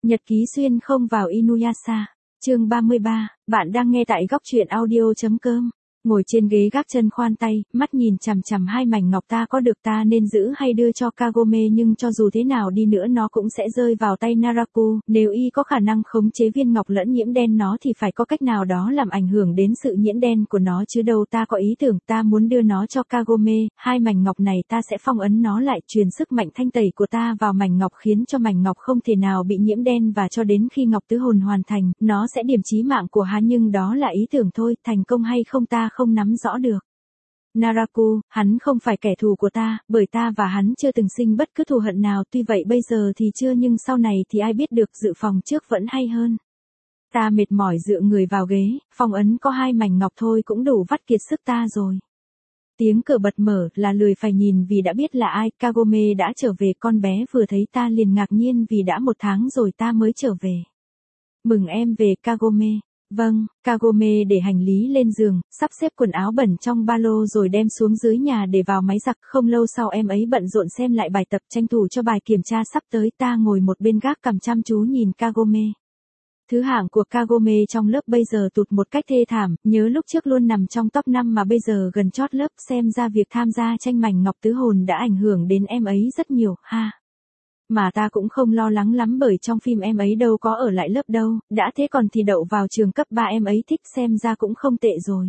Nhật ký xuyên không vào Inuyasha. Chương 33, bạn đang nghe tại góc truyện audio.com. Ngồi trên ghế gác chân khoan tay, mắt nhìn chằm chằm hai mảnh ngọc ta có được ta nên giữ hay đưa cho Kagome, nhưng cho dù thế nào đi nữa nó cũng sẽ rơi vào tay Naraku, nếu y có khả năng khống chế viên ngọc lẫn nhiễm đen nó thì phải có cách nào đó làm ảnh hưởng đến sự nhiễm đen của nó chứ đâu. Ta có ý tưởng, ta muốn đưa nó cho Kagome, hai mảnh ngọc này ta sẽ phong ấn nó lại, truyền sức mạnh thanh tẩy của ta vào mảnh ngọc khiến cho mảnh ngọc không thể nào bị nhiễm đen, và cho đến khi ngọc tứ hồn hoàn thành, nó sẽ điểm chí mạng của hắn, nhưng đó là ý tưởng thôi, thành công hay không ta không nắm rõ được. Naraku, hắn không phải kẻ thù của ta, bởi ta và hắn chưa từng sinh bất cứ thù hận nào, tuy vậy bây giờ thì chưa, nhưng sau này thì ai biết được, dự phòng trước vẫn hay hơn. Ta mệt mỏi dựa người vào ghế, phong ấn có hai mảnh ngọc thôi cũng đủ vắt kiệt sức ta rồi. Tiếng cửa bật mở, là lười phải nhìn vì đã biết là ai. Kagome đã trở về. Con bé vừa thấy ta liền ngạc nhiên vì đã 1 tháng rồi ta mới trở về. Mừng em về Kagome. Vâng, Kagome để hành lý lên giường, sắp xếp quần áo bẩn trong ba lô rồi đem xuống dưới nhà để vào máy giặt. Không lâu sau em ấy bận rộn xem lại bài tập, tranh thủ cho bài kiểm tra sắp tới. Ta ngồi một bên gác cằm chăm chú nhìn Kagome. Thứ hạng của Kagome trong lớp bây giờ tụt một cách thê thảm, nhớ lúc trước luôn nằm trong top 5 mà bây giờ gần chót lớp, xem ra việc tham gia tranh mảnh ngọc tứ hồn đã ảnh hưởng đến em ấy rất nhiều, ha. Mà ta cũng không lo lắng lắm bởi trong phim em ấy đâu có ở lại lớp đâu, đã thế còn thì đậu vào trường cấp 3 em ấy thích, xem ra cũng không tệ rồi.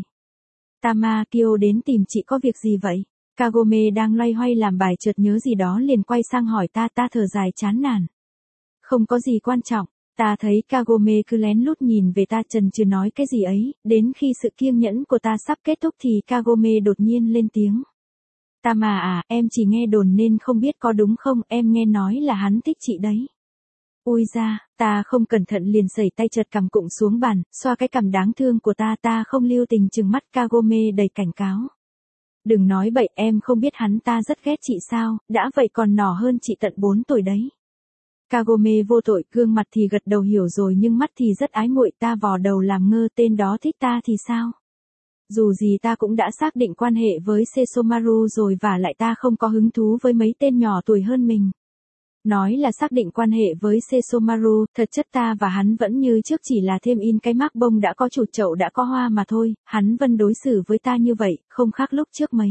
Tamakio đến tìm chị có việc gì vậy? Kagome đang loay hoay làm bài chợt nhớ gì đó liền quay sang hỏi ta thở dài chán nản. Không có gì quan trọng. Ta thấy Kagome cứ lén lút nhìn về ta chần chừ nói cái gì ấy, đến khi sự kiêng nhẫn của ta sắp kết thúc thì Kagome đột nhiên lên tiếng. Tama à, em chỉ nghe đồn nên không biết có đúng không, em nghe nói là hắn thích chị đấy. Ui da, ta không cẩn thận liền sẩy tay chợt cằm cụng xuống bàn, xoa cái cằm đáng thương của ta không lưu tình trừng mắt Kagome đầy cảnh cáo. Đừng nói bậy, em không biết hắn ta rất ghét chị sao, đã vậy còn nhỏ hơn chị tận 4 tuổi đấy. Kagome vô tội, gương mặt thì gật đầu hiểu rồi nhưng mắt thì rất ái muội. Ta vò đầu làm ngơ, tên đó thích ta thì sao? Dù gì ta cũng đã xác định quan hệ với Sesomaru rồi, và lại ta không có hứng thú với mấy tên nhỏ tuổi hơn mình. Nói là xác định quan hệ với Sesomaru, thật chất ta và hắn vẫn như trước, chỉ là thêm in cái mác bông đã có chuột chậu đã có hoa mà thôi. Hắn vẫn đối xử với ta như vậy, không khác lúc trước mấy.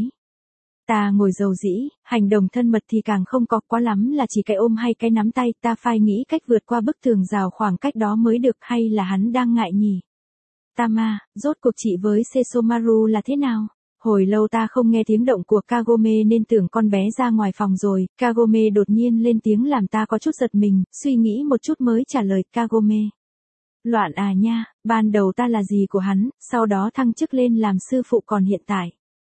Ta ngồi dầu dĩ, hành động thân mật thì càng không có, quá lắm là chỉ cái ôm hay cái nắm tay. Ta phải nghĩ cách vượt qua bức tường rào khoảng cách đó mới được, hay là hắn đang ngại nhỉ? Tama, rốt cuộc chị với Sesomaru là thế nào? Hồi lâu ta không nghe tiếng động của Kagome nên tưởng con bé ra ngoài phòng rồi. Kagome đột nhiên lên tiếng làm ta có chút giật mình, suy nghĩ một chút mới trả lời. Kagome. Loạn à nha, ban đầu ta là dì của hắn, sau đó thăng chức lên làm sư phụ, còn hiện tại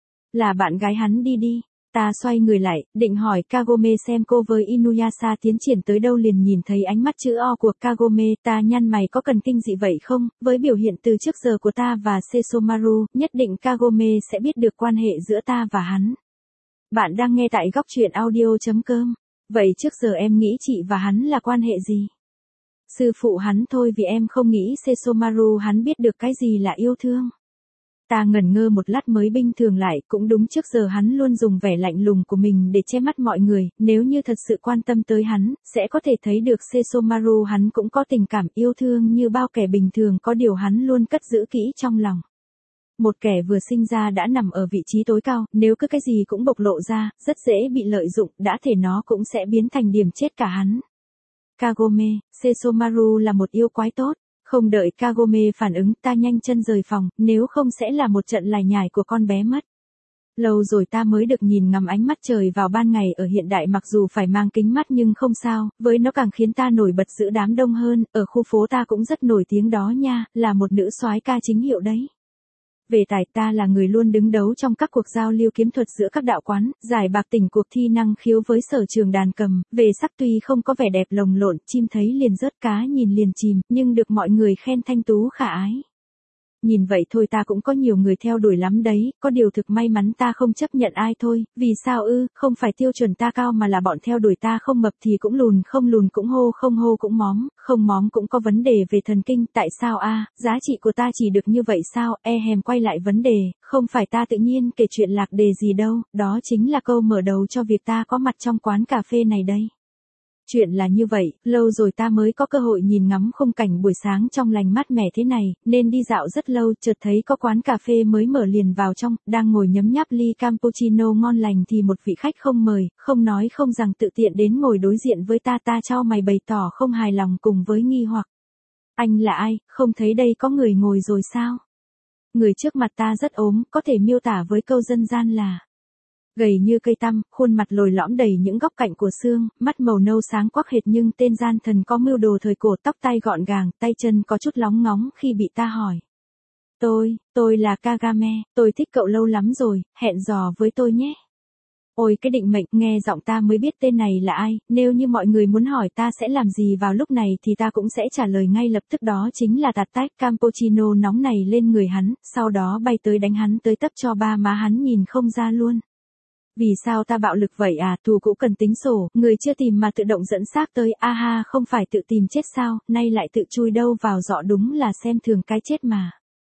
là bạn gái hắn đi. Ta xoay người lại, định hỏi Kagome xem cô với Inuyasha tiến triển tới đâu, liền nhìn thấy ánh mắt chữ O của Kagome. Ta nhăn mày, có cần kinh dị vậy không? Với biểu hiện từ trước giờ của ta và Sesomaru, nhất định Kagome sẽ biết được quan hệ giữa ta và hắn. Bạn đang nghe tại góc truyện audio.com. Vậy trước giờ em nghĩ chị và hắn là quan hệ gì? Sư phụ hắn thôi, vì em không nghĩ Sesomaru hắn biết được cái gì là yêu thương. Ta ngẩn ngơ một lát mới bình thường lại, cũng đúng, trước giờ hắn luôn dùng vẻ lạnh lùng của mình để che mắt mọi người, nếu như thật sự quan tâm tới hắn, sẽ có thể thấy được Sesomaru hắn cũng có tình cảm yêu thương như bao kẻ bình thường, có điều hắn luôn cất giữ kỹ trong lòng. Một kẻ vừa sinh ra đã nằm ở vị trí tối cao, nếu cứ cái gì cũng bộc lộ ra, rất dễ bị lợi dụng, đã thể nó cũng sẽ biến thành điểm chết cả hắn. Kagome, Sesomaru là một yêu quái tốt. Không đợi Kagome phản ứng, ta nhanh chân rời phòng, nếu không sẽ là một trận lải nhải của con bé mất. Lâu rồi ta mới được nhìn ngắm ánh mắt trời vào ban ngày ở hiện đại, mặc dù phải mang kính mắt nhưng không sao, với nó càng khiến ta nổi bật giữa đám đông hơn. Ở khu phố ta cũng rất nổi tiếng đó nha, là một nữ soái ca chính hiệu đấy. Về tài, ta là người luôn đứng đấu trong các cuộc giao lưu kiếm thuật giữa các đạo quán, giải bạc tỉnh cuộc thi năng khiếu với sở trường đàn cầm. Về sắc tuy không có vẻ đẹp lồng lộn, chim thấy liền rớt, cá nhìn liền chìm, nhưng được mọi người khen thanh tú khả ái. Nhìn vậy thôi ta cũng có nhiều người theo đuổi lắm đấy, có điều thực may mắn ta không chấp nhận ai thôi. Vì sao ư? Không phải tiêu chuẩn ta cao mà là bọn theo đuổi ta không mập thì cũng lùn, không lùn cũng hô, không hô cũng móm, không móm cũng có vấn đề về thần kinh. Tại sao a? Giá trị của ta chỉ được như vậy sao? Hèm quay lại vấn đề, không phải ta tự nhiên kể chuyện lạc đề gì đâu, đó chính là câu mở đầu cho việc ta có mặt trong quán cà phê này đây. Chuyện là như vậy, lâu rồi ta mới có cơ hội nhìn ngắm khung cảnh buổi sáng trong lành mát mẻ thế này, nên đi dạo rất lâu, chợt thấy có quán cà phê mới mở liền vào trong, đang ngồi nhấm nháp ly cappuccino ngon lành thì một vị khách không mời, không nói không rằng tự tiện đến ngồi đối diện với ta chau mày bày tỏ không hài lòng cùng với nghi hoặc. Anh là ai, không thấy đây có người ngồi rồi sao? Người trước mặt ta rất ốm, có thể miêu tả với câu dân gian là gầy như cây tăm, khuôn mặt lồi lõm đầy những góc cạnh của xương, mắt màu nâu sáng quắc hệt nhưng tên gian thần có mưu đồ thời cổ, tóc tai gọn gàng, tay chân có chút lóng ngóng khi bị ta hỏi. Tôi là Kagame, tôi thích cậu lâu lắm rồi, hẹn dò với tôi nhé. Ôi cái định mệnh, nghe giọng ta mới biết tên này là ai, nếu như mọi người muốn hỏi ta sẽ làm gì vào lúc này thì ta cũng sẽ trả lời ngay lập tức, đó chính là tạt tách cappuccino nóng này lên người hắn, sau đó bay tới đánh hắn tới tấp cho ba má hắn nhìn không ra luôn. Vì sao ta bạo lực vậy à, thù cũ cần tính sổ, người chưa tìm mà tự động dẫn xác tới, aha không phải tự tìm chết sao, nay lại tự chui đâu vào dọ, đúng là xem thường cái chết mà.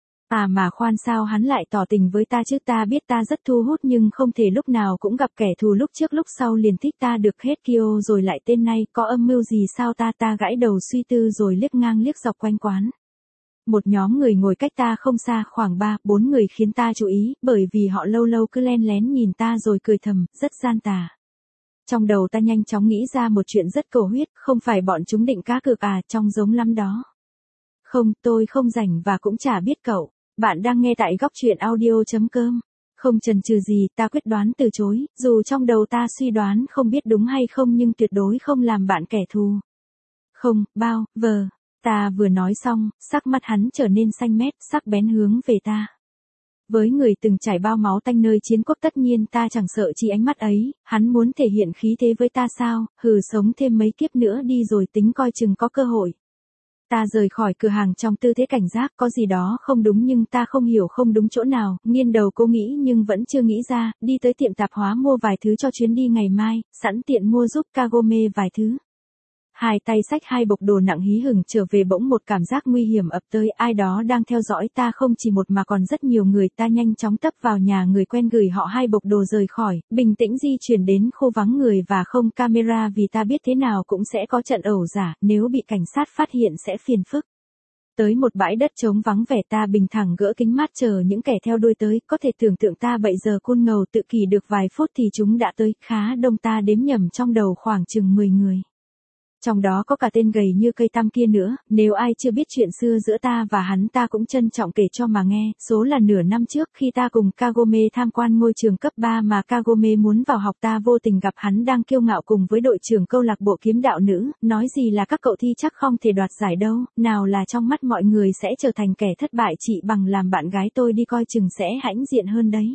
À mà khoan, sao hắn lại tỏ tình với ta chứ, ta biết ta rất thu hút nhưng không thể lúc nào cũng gặp kẻ thù lúc trước lúc sau liền thích ta được hết kêu rồi lại tên này, có âm mưu gì sao ta gãi đầu suy tư rồi liếc ngang liếc dọc quanh quán. Một nhóm người ngồi cách ta không xa, khoảng 3-4 người khiến ta chú ý, bởi vì họ lâu lâu cứ len lén nhìn ta rồi cười thầm, rất gian tà. Trong đầu ta nhanh chóng nghĩ ra một chuyện rất cầu huyết, không phải bọn chúng định cá cược à, trông giống lắm đó. Không, tôi không rảnh và cũng chả biết cậu. Bạn đang nghe tại góc truyện audio.com. Không chần chừ gì, ta quyết đoán từ chối, dù trong đầu ta suy đoán không biết đúng hay không nhưng tuyệt đối không làm bạn kẻ thù. Không, bao, vờ. Ta vừa nói xong, sắc mắt hắn trở nên xanh mét, sắc bén hướng về ta. Với người từng trải bao máu tanh nơi chiến quốc tất nhiên ta chẳng sợ chỉ ánh mắt ấy, hắn muốn thể hiện khí thế với ta sao, hừ, sống thêm mấy kiếp nữa đi rồi tính coi chừng có cơ hội. Ta rời khỏi cửa hàng trong tư thế cảnh giác, có gì đó không đúng nhưng ta không hiểu không đúng chỗ nào, nghiêng đầu cố nghĩ nhưng vẫn chưa nghĩ ra, đi tới tiệm tạp hóa mua vài thứ cho chuyến đi ngày mai, sẵn tiện mua giúp Kagome vài thứ. Hai tay xách hai bọc đồ nặng hí hửng trở về, bỗng một cảm giác nguy hiểm ập tới, ai đó đang theo dõi ta, không chỉ một mà còn rất nhiều người. Ta nhanh chóng tấp vào nhà người quen gửi họ hai bọc đồ rời khỏi, bình tĩnh di chuyển đến khu vắng người và không camera vì ta biết thế nào cũng sẽ có trận ẩu giả, nếu bị cảnh sát phát hiện sẽ phiền phức. Tới một bãi đất trống vắng vẻ, ta bình thản gỡ kính mát chờ những kẻ theo đuôi tới, có thể tưởng tượng ta bậy giờ côn ngầu tự kỷ được vài phút thì chúng đã tới, khá đông, ta đếm nhầm trong đầu khoảng chừng 10 người. Trong đó có cả tên gầy như cây tăm kia nữa, nếu ai chưa biết chuyện xưa giữa ta và hắn ta cũng trân trọng kể cho mà nghe, số là nửa năm trước khi ta cùng Kagome tham quan ngôi trường cấp 3 mà Kagome muốn vào học, ta vô tình gặp hắn đang kiêu ngạo cùng với đội trưởng câu lạc bộ kiếm đạo nữ, nói gì là các cậu thi chắc không thể đoạt giải đâu, nào là trong mắt mọi người sẽ trở thành kẻ thất bại, chỉ bằng làm bạn gái tôi đi coi chừng sẽ hãnh diện hơn đấy.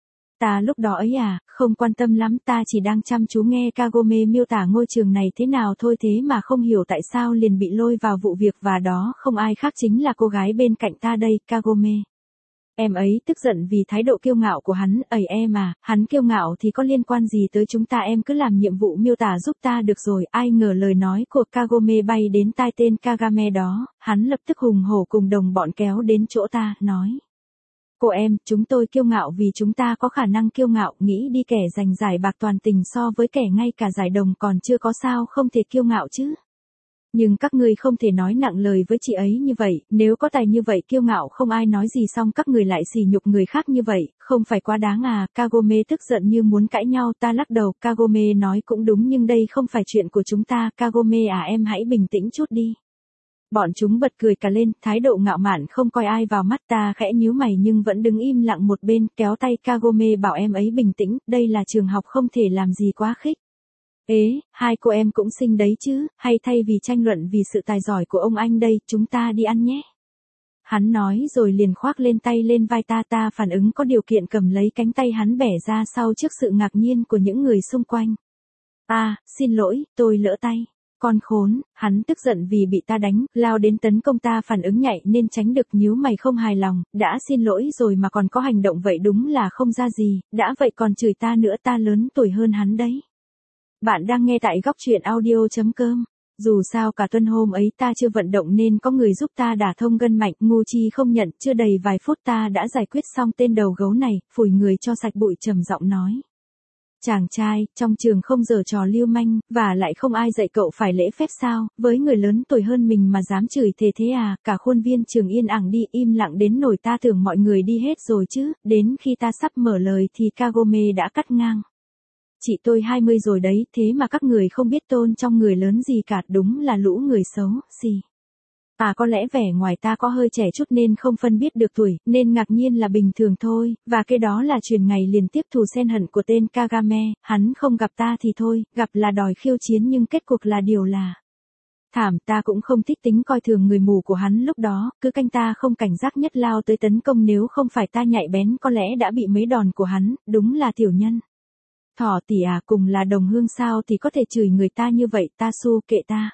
Ta lúc đó ấy à, không quan tâm lắm, ta chỉ đang chăm chú nghe Kagome miêu tả ngôi trường này thế nào thôi, thế mà không hiểu tại sao liền bị lôi vào vụ việc, và đó không ai khác chính là cô gái bên cạnh ta đây, Kagome. Em ấy tức giận vì thái độ kiêu ngạo của hắn, em à, hắn kiêu ngạo thì có liên quan gì tới chúng ta, em cứ làm nhiệm vụ miêu tả giúp ta được rồi. Ai ngờ lời nói của Kagome bay đến tai tên Kagame đó, hắn lập tức hùng hổ cùng đồng bọn kéo đến chỗ ta, nói. Cô em, chúng tôi kiêu ngạo vì chúng ta có khả năng kiêu ngạo, nghĩ đi kẻ giành giải bạc toàn tình so với kẻ ngay cả giải đồng còn chưa có sao không thể kiêu ngạo chứ. Nhưng các ngươi không thể nói nặng lời với chị ấy như vậy, nếu có tài như vậy kiêu ngạo không ai nói gì, xong các người lại sỉ nhục người khác như vậy, không phải quá đáng à. Kagome tức giận như muốn cãi nhau, ta lắc đầu, Kagome nói cũng đúng nhưng đây không phải chuyện của chúng ta, Kagome à, em hãy bình tĩnh chút đi. Bọn chúng bật cười cả lên, thái độ ngạo mạn không coi ai vào mắt, ta khẽ nhíu mày nhưng vẫn đứng im lặng một bên, kéo tay Kagome bảo em ấy bình tĩnh, đây là trường học không thể làm gì quá khích. Ế, hai cô em cũng xinh đấy chứ, hay thay vì tranh luận vì sự tài giỏi của ông anh đây, chúng ta đi ăn nhé. Hắn nói rồi liền khoác lên tay lên vai ta phản ứng có điều kiện cầm lấy cánh tay hắn bẻ ra sau trước sự ngạc nhiên của những người xung quanh. Xin lỗi, tôi lỡ tay. Con khốn, hắn tức giận vì bị ta đánh, lao đến tấn công ta, phản ứng nhạy nên tránh được, nhíu mày không hài lòng, đã xin lỗi rồi mà còn có hành động vậy đúng là không ra gì, đã vậy còn chửi ta nữa, ta lớn tuổi hơn hắn đấy. Bạn đang nghe tại góc truyện audio.com. Dù sao cả tuần hôm ấy ta chưa vận động nên có người giúp ta đả thông gân mạch, ngu chi không nhận, chưa đầy vài phút ta đã giải quyết xong tên đầu gấu này, phủi người cho sạch bụi trầm giọng nói. Chàng trai, trong trường không giở trò lưu manh, và lại không ai dạy cậu phải lễ phép sao, với người lớn tuổi hơn mình mà dám chửi thề thế à, cả khuôn viên trường yên ẳng đi im lặng đến nỗi ta tưởng mọi người đi hết rồi chứ, đến khi ta sắp mở lời thì Kagome đã cắt ngang. Chị tôi 20 rồi đấy, thế mà các người không biết tôn trong người lớn gì cả, đúng là lũ người xấu, xì. À có lẽ vẻ ngoài ta có hơi trẻ chút nên không phân biết được tuổi, nên ngạc nhiên là bình thường thôi, và cái đó là truyền ngày liền tiếp thù sen hận của tên Kagame, hắn không gặp ta thì thôi, gặp là đòi khiêu chiến nhưng kết cục là điều là. Thảm, ta cũng không thích tính coi thường người mù của hắn lúc đó, cứ canh ta không cảnh giác nhất lao tới tấn công, nếu không phải ta nhạy bén có lẽ đã bị mấy đòn của hắn, đúng là tiểu nhân. Thỏ tỷ à, cùng là đồng hương sao thì có thể chửi người ta như vậy, ta su kệ ta.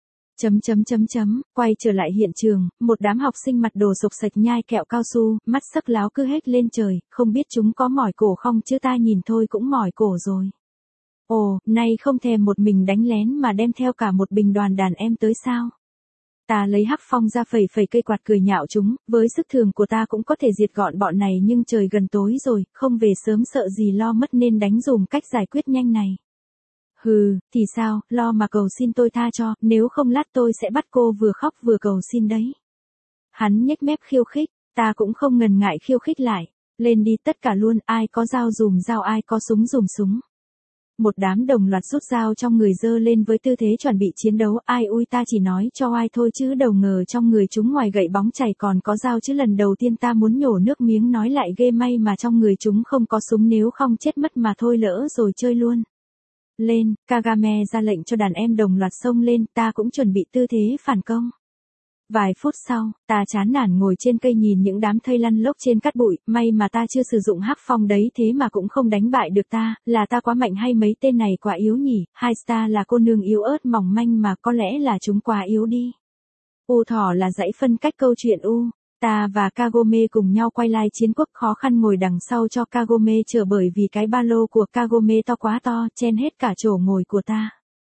Quay trở lại hiện trường, một đám học sinh mặt đồ sộc sạch nhai kẹo cao su, mắt sắc láo cứ hết lên trời, không biết chúng có mỏi cổ không chứ ta nhìn thôi cũng mỏi cổ rồi. Ồ, nay không thèm một mình đánh lén mà đem theo cả một binh đoàn đàn em tới sao? Ta lấy hắc phong ra phẩy phẩy cây quạt cười nhạo chúng, với sức thường của ta cũng có thể diệt gọn bọn này nhưng trời gần tối rồi, không về sớm sợ gì lo mất nên đánh dùm cách giải quyết nhanh này. Hừ, thì sao, lo mà cầu xin tôi tha cho, nếu không lát tôi sẽ bắt cô vừa khóc vừa cầu xin đấy. Hắn nhếch mép khiêu khích, ta cũng không ngần ngại khiêu khích lại, lên đi tất cả luôn, ai có dao dùm dao, ai có súng dùm súng. Một đám đồng loạt rút dao trong người giơ lên với tư thế chuẩn bị chiến đấu, ai ui ta chỉ nói cho ai thôi chứ đầu ngờ trong người chúng ngoài gậy bóng chảy còn có dao chứ lần đầu tiên ta muốn nhổ nước miếng nói lại ghê, may mà trong người chúng không có súng nếu không chết mất mà thôi, lỡ rồi chơi luôn. Lên, Kagame ra lệnh cho đàn em đồng loạt xông lên, ta cũng chuẩn bị tư thế phản công. Vài phút sau, ta chán nản ngồi trên cây nhìn những đám thây lăn lốc trên cát bụi, may mà ta chưa sử dụng hắc phong đấy thế mà cũng không đánh bại được ta, là ta quá mạnh hay mấy tên này quá yếu nhỉ, hai star là cô nương yếu ớt mỏng manh mà có lẽ là chúng quá yếu đi. U thỏ là dãy phân cách câu chuyện U. Ta và Kagome cùng nhau quay lại chiến quốc khó khăn ngồi đằng sau cho Kagome chờ bởi vì cái ba lô của Kagome to quá to, chen hết cả chỗ ngồi của ta.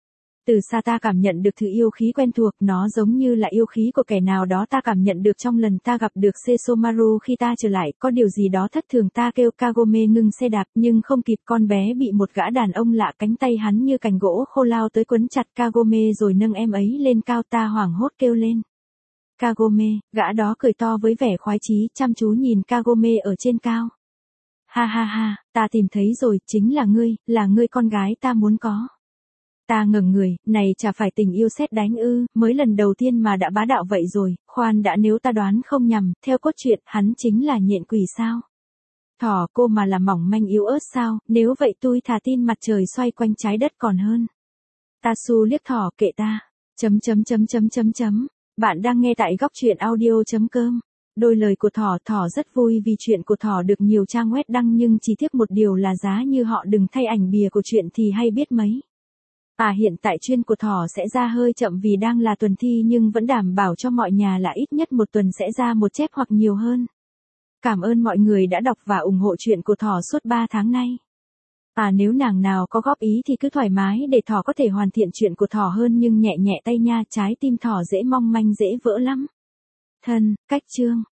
Từ xa ta cảm nhận được thứ yêu khí quen thuộc, nó giống như là yêu khí của kẻ nào đó ta cảm nhận được trong lần ta gặp được Sesomaru khi ta trở lại, có điều gì đó thất thường, ta kêu Kagome ngừng xe đạp nhưng không kịp, con bé bị một gã đàn ông lạ cánh tay hắn như cành gỗ khô lao tới quấn chặt Kagome rồi nâng em ấy lên cao, ta hoảng hốt kêu lên. Kagome, gã đó cười to với vẻ khoái chí, chăm chú nhìn Kagome ở trên cao. Ha ha ha, ta tìm thấy rồi, chính là ngươi con gái ta muốn có. Ta ngẩng người, này chả phải tình yêu sét đánh ư, mới lần đầu tiên mà đã bá đạo vậy rồi, khoan đã, nếu ta đoán không nhầm, theo cốt truyện, hắn chính là nhện quỷ sao? Thỏ cô mà là mỏng manh yếu ớt sao, nếu vậy tôi thà tin mặt trời xoay quanh trái đất còn hơn. Ta su liếc thỏ, kệ ta. Bạn đang nghe tại góc truyện audio.com. Đôi lời của thỏ rất vui vì chuyện của thỏ được nhiều trang web đăng nhưng chỉ tiếc một điều là giá như họ đừng thay ảnh bìa của chuyện thì hay biết mấy. Hiện tại chuyên của thỏ sẽ ra hơi chậm vì đang là tuần thi nhưng vẫn đảm bảo cho mọi nhà là ít nhất một tuần sẽ ra một chép hoặc nhiều hơn. Cảm ơn mọi người đã đọc và ủng hộ chuyện của thỏ suốt 3 tháng nay. Nếu nàng nào có góp ý thì cứ thoải mái để thỏ có thể hoàn thiện chuyện của thỏ hơn nhưng nhẹ nhẹ tay nha, trái tim thỏ dễ mong manh dễ vỡ lắm. Thân, cách chương.